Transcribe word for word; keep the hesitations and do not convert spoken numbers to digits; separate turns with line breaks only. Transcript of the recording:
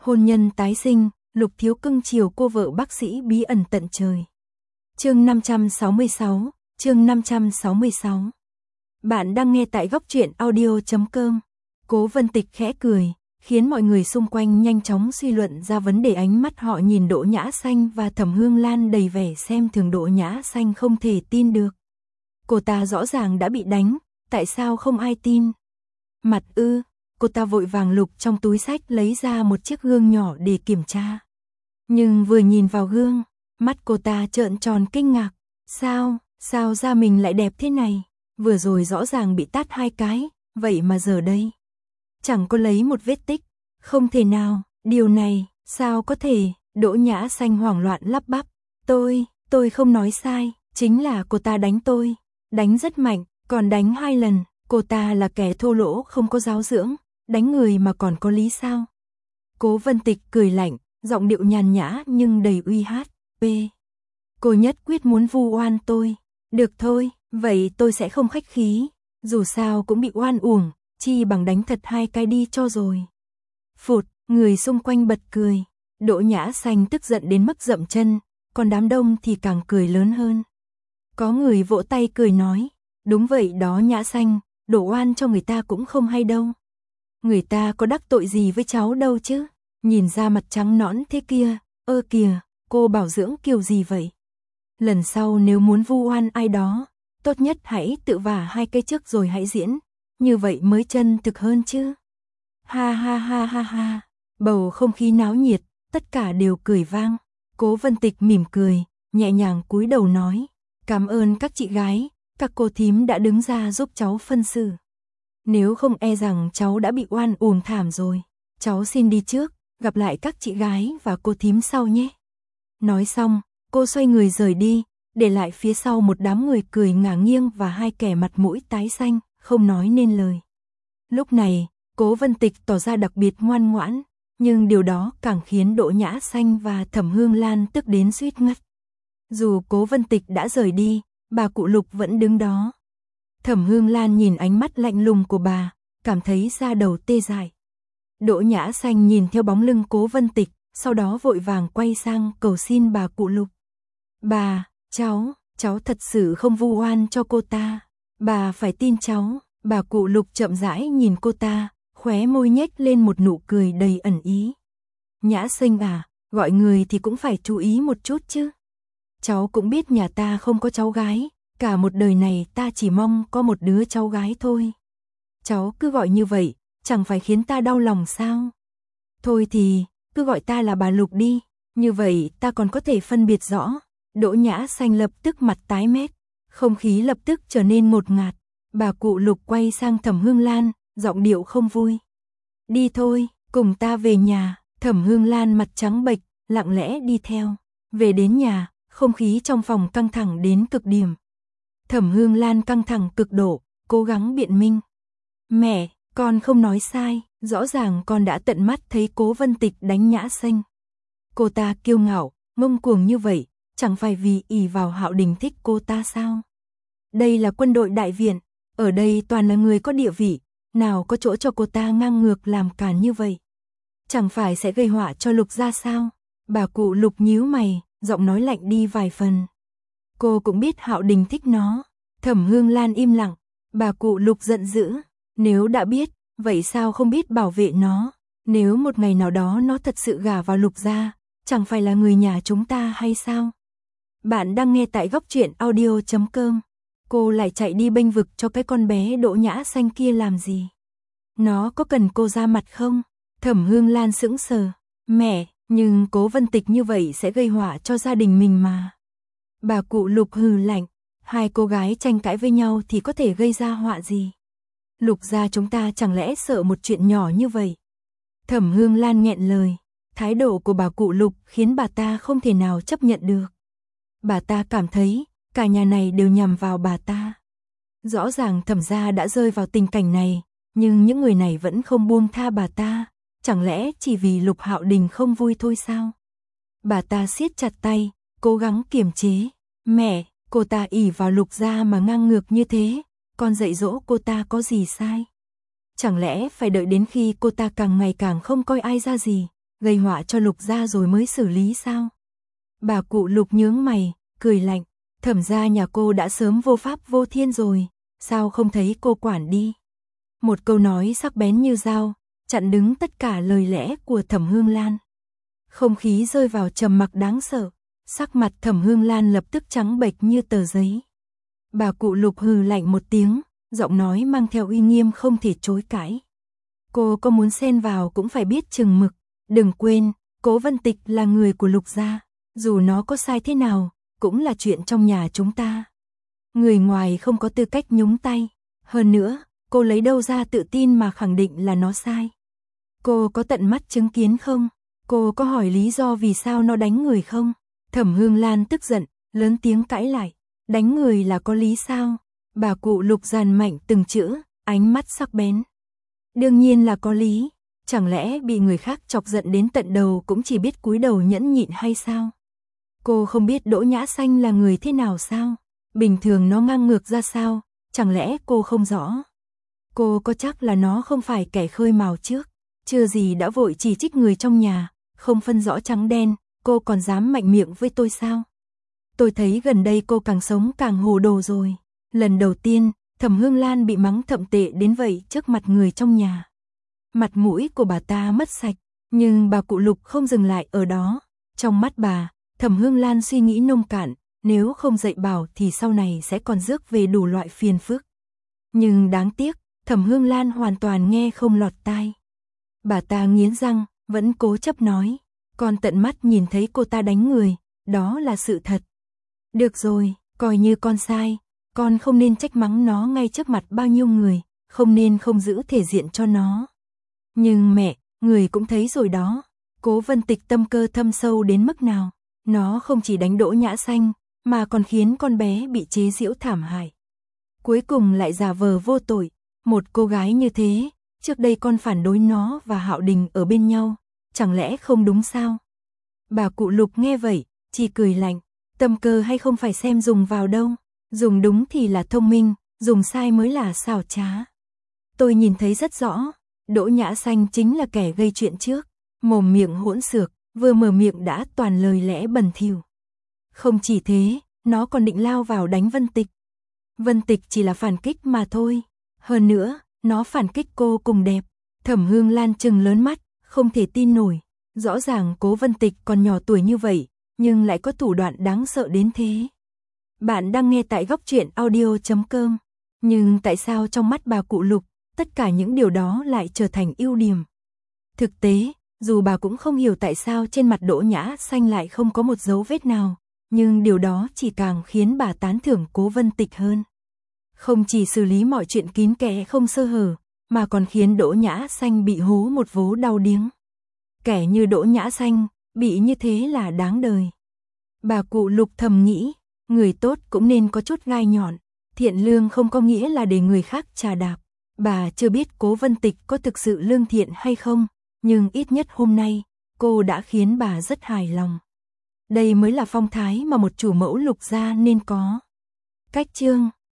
Hôn nhân tái sinh, Lục Thiếu cưng chiều cô vợ bác sĩ bí ẩn tận trời. Chương năm trăm sáu mươi sáu, chương năm trăm sáu mươi sáu. Bạn đang nghe tại góc truyện audio chấm com. Cố Vân Tịch khẽ cười, khiến mọi người xung quanh nhanh chóng suy luận ra vấn đề. Ánh mắt họ nhìn Đỗ Nhã Xanh và Thẩm Hương Lan đầy vẻ xem thường. Đỗ Nhã Xanh không thể tin được. Cô ta rõ ràng đã bị đánh, tại sao không ai tin? Mặt ư? Cô ta vội vàng lục trong túi xách lấy ra một chiếc gương nhỏ để kiểm tra. Nhưng vừa nhìn vào gương, mắt cô ta trợn tròn kinh ngạc. Sao, sao da mình lại đẹp thế này? Vừa rồi rõ ràng bị tát hai cái, vậy mà giờ đây chẳng có lấy một vết tích. Không thể nào, điều này, sao có thể? Đỗ Nhã Xanh hoảng loạn lắp bắp. Tôi, tôi không nói sai, chính là cô ta đánh tôi. Đánh rất mạnh, còn đánh hai lần. Cô ta là kẻ thô lỗ không có giáo dưỡng, đánh người mà còn có lý sao? Cố Vân Tịch cười lạnh, giọng điệu nhàn nhã nhưng đầy uy hát. P. Cô nhất quyết muốn vu oan tôi. Được thôi, vậy tôi sẽ không khách khí. Dù sao cũng bị oan uổng, chi bằng đánh thật hai cái đi cho rồi. Phụt, người xung quanh bật cười. Đỗ Nhã Xanh tức giận đến mức dậm chân, còn đám đông thì càng cười lớn hơn. Có người vỗ tay cười nói, đúng vậy đó Nhã Xanh, đổ oan cho người ta cũng không hay đâu. Người ta có đắc tội gì với cháu đâu chứ, nhìn ra mặt trắng nõn thế kia, ơ kìa, cô bảo dưỡng kiểu gì vậy? Lần sau nếu muốn vu oan ai đó, tốt nhất hãy tự vả hai cái trước rồi hãy diễn, như vậy mới chân thực hơn chứ. Ha ha ha ha ha, bầu không khí náo nhiệt, tất cả đều cười vang. Cố Vân Tịch mỉm cười, nhẹ nhàng cúi đầu nói, cảm ơn các chị gái, các cô thím đã đứng ra giúp cháu phân xử. Nếu không e rằng cháu đã bị oan uổng thảm rồi. Cháu xin đi trước, gặp lại các chị gái và cô thím sau nhé. Nói xong, cô xoay người rời đi, để lại phía sau một đám người cười ngả nghiêng và hai kẻ mặt mũi tái xanh, không nói nên lời. Lúc này, Cố Vân Tịch tỏ ra đặc biệt ngoan ngoãn, nhưng điều đó càng khiến Đỗ Nhã Xanh và Thẩm Hương Lan tức đến suýt ngất. Dù Cố Vân Tịch đã rời đi, bà cụ Lục vẫn đứng đó. Thẩm Hương Lan nhìn ánh mắt lạnh lùng của bà, cảm thấy da đầu tê dại. Đỗ Nhã Xanh nhìn theo bóng lưng Cố Vân Tịch, sau đó vội vàng quay sang cầu xin bà cụ Lục. Bà, cháu, cháu thật sự không vu oan cho cô ta. Bà phải tin cháu. Bà cụ Lục chậm rãi nhìn cô ta, khóe môi nhếch lên một nụ cười đầy ẩn ý. Nhã Xanh à, gọi người thì cũng phải chú ý một chút chứ. Cháu cũng biết nhà ta không có cháu gái, cả một đời này ta chỉ mong có một đứa cháu gái thôi. Cháu cứ gọi như vậy, chẳng phải khiến ta đau lòng sao? Thôi thì, cứ gọi ta là bà Lục đi, như vậy ta còn có thể phân biệt rõ. Đỗ Nhã Xanh lập tức mặt tái mét, không khí lập tức trở nên ngột ngạt. Bà cụ Lục quay sang Thẩm Hương Lan, giọng điệu không vui. Đi thôi, cùng ta về nhà. Thẩm Hương Lan mặt trắng bệch, lặng lẽ đi theo. Về đến nhà, không khí trong phòng căng thẳng đến cực điểm. Thẩm Hương Lan căng thẳng cực độ, cố gắng biện minh. Mẹ, con không nói sai, rõ ràng con đã tận mắt thấy Cố Vân Tịch đánh Nhã Xanh. Cô ta kiêu ngạo, ngông cuồng như vậy, chẳng phải vì ỷ vào Hạo Đình thích cô ta sao? Đây là quân đội đại viện, ở đây toàn là người có địa vị, nào có chỗ cho cô ta ngang ngược làm càn như vậy. Chẳng phải sẽ gây họa cho Lục gia sao? Bà cụ Lục nhíu mày, giọng nói lạnh đi vài phần. Cô cũng biết Hạo Đình thích nó. Thẩm Hương Lan im lặng, bà cụ Lục giận dữ. Nếu đã biết, vậy sao không biết bảo vệ nó? Nếu một ngày nào đó nó thật sự gả vào Lục gia, chẳng phải là người nhà chúng ta hay sao? Bạn đang nghe tại góc truyện audio chấm com. Cô lại chạy đi bênh vực cho cái con bé Đỗ Nhã Xanh kia làm gì? Nó có cần cô ra mặt không? Thẩm Hương Lan sững sờ. Mẹ, nhưng Cố Vân Tịch như vậy sẽ gây họa cho gia đình mình mà. Bà cụ Lục hừ lạnh. Hai cô gái tranh cãi với nhau thì có thể gây ra họa gì? Lục gia chúng ta chẳng lẽ sợ một chuyện nhỏ như vậy? Thẩm Hương Lan nghẹn lời. Thái độ của bà cụ Lục khiến bà ta không thể nào chấp nhận được. Bà ta cảm thấy cả nhà này đều nhằm vào bà ta. Rõ ràng Thẩm gia đã rơi vào tình cảnh này, nhưng những người này vẫn không buông tha bà ta. Chẳng lẽ chỉ vì Lục Hạo Đình không vui thôi sao? Bà ta siết chặt tay, cố gắng kiềm chế. Mẹ, cô ta ỷ vào Lục gia mà ngang ngược như thế, con dạy dỗ cô ta có gì sai? Chẳng lẽ phải đợi đến khi cô ta càng ngày càng không coi ai ra gì, gây họa cho Lục gia rồi mới xử lý sao? Bà cụ Lục nhướng mày, cười lạnh, Thẩm gia nhà cô đã sớm vô pháp vô thiên rồi, sao không thấy cô quản đi? Một câu nói sắc bén như dao, chặn đứng tất cả lời lẽ của Thẩm Hương Lan. Không khí rơi vào trầm mặc đáng sợ, sắc mặt Thẩm Hương Lan lập tức trắng bệch như tờ giấy. Bà cụ Lục hừ lạnh một tiếng, giọng nói mang theo uy nghiêm không thể chối cãi. Cô có muốn xen vào cũng phải biết chừng mực, đừng quên, Cố Vân Tịch là người của Lục gia, dù nó có sai thế nào, cũng là chuyện trong nhà chúng ta. Người ngoài không có tư cách nhúng tay, hơn nữa, cô lấy đâu ra tự tin mà khẳng định là nó sai? Cô có tận mắt chứng kiến không? Cô có hỏi lý do vì sao nó đánh người không? Thẩm Hương Lan tức giận, lớn tiếng cãi lại, đánh người là có lý sao? Bà cụ Lục dàn mạnh từng chữ, ánh mắt sắc bén. Đương nhiên là có lý, chẳng lẽ bị người khác chọc giận đến tận đầu cũng chỉ biết cúi đầu nhẫn nhịn hay sao? Cô không biết Đỗ Nhã Xanh là người thế nào sao? Bình thường nó ngang ngược ra sao? Chẳng lẽ cô không rõ? Cô có chắc là nó không phải kẻ khơi mào trước? Chưa gì đã vội chỉ trích người trong nhà, không phân rõ trắng đen, cô còn dám mạnh miệng với tôi sao? Tôi thấy gần đây cô càng sống càng hồ đồ rồi. Lần đầu tiên, Thẩm Hương Lan bị mắng thậm tệ đến vậy trước mặt người trong nhà. Mặt mũi của bà ta mất sạch, nhưng bà cụ Lục không dừng lại ở đó. Trong mắt bà, Thẩm Hương Lan suy nghĩ nông cạn, nếu không dạy bảo thì sau này sẽ còn rước về đủ loại phiền phức. Nhưng đáng tiếc, Thẩm Hương Lan hoàn toàn nghe không lọt tai. Bà ta nghiến răng, vẫn cố chấp nói, con tận mắt nhìn thấy cô ta đánh người, đó là sự thật. Được rồi, coi như con sai, con không nên trách mắng nó ngay trước mặt bao nhiêu người, không nên không giữ thể diện cho nó. Nhưng mẹ, người cũng thấy rồi đó, Cố Vân Tịch tâm cơ thâm sâu đến mức nào, nó không chỉ đánh Đỗ Nhã Xanh, mà còn khiến con bé bị chế giễu thảm hại. Cuối cùng lại giả vờ vô tội, một cô gái như thế, trước đây con phản đối nó và Hạo Đình ở bên nhau, chẳng lẽ không đúng sao? Bà cụ Lục nghe vậy, chỉ cười lạnh, tâm cơ hay không phải xem dùng vào đâu, dùng đúng thì là thông minh, dùng sai mới là xảo trá. Tôi nhìn thấy rất rõ, Đỗ Nhã Xanh chính là kẻ gây chuyện trước, mồm miệng hỗn xược, vừa mở miệng đã toàn lời lẽ bẩn thỉu. Không chỉ thế, nó còn định lao vào đánh Vân Tịch. Vân Tịch chỉ là phản kích mà thôi, hơn nữa, nó phản kích cô cùng đẹp. Thẩm Hương Lan trừng lớn mắt, không thể tin nổi, rõ ràng Cố Vân Tịch còn nhỏ tuổi như vậy, nhưng lại có thủ đoạn đáng sợ đến thế. Bạn đang nghe tại góc truyện audio chấm com, nhưng tại sao trong mắt bà cụ Lục, tất cả những điều đó lại trở thành ưu điểm? Thực tế, dù bà cũng không hiểu tại sao trên mặt Đỗ Nhã Xanh lại không có một dấu vết nào, nhưng điều đó chỉ càng khiến bà tán thưởng Cố Vân Tịch hơn. Không chỉ xử lý mọi chuyện kín kẽ không sơ hở, mà còn khiến Đỗ Nhã Xanh bị hố một vố đau điếng. Kẻ như Đỗ Nhã Xanh, bị như thế là đáng đời. Bà cụ Lục thầm nghĩ, người tốt cũng nên có chút gai nhọn, thiện lương không có nghĩa là để người khác trà đạp. Bà chưa biết Cố Vân Tịch có thực sự lương thiện hay không, nhưng ít nhất hôm nay, cô đã khiến bà rất hài lòng. Đây mới là phong thái mà một chủ mẫu Lục gia nên có. Cách chương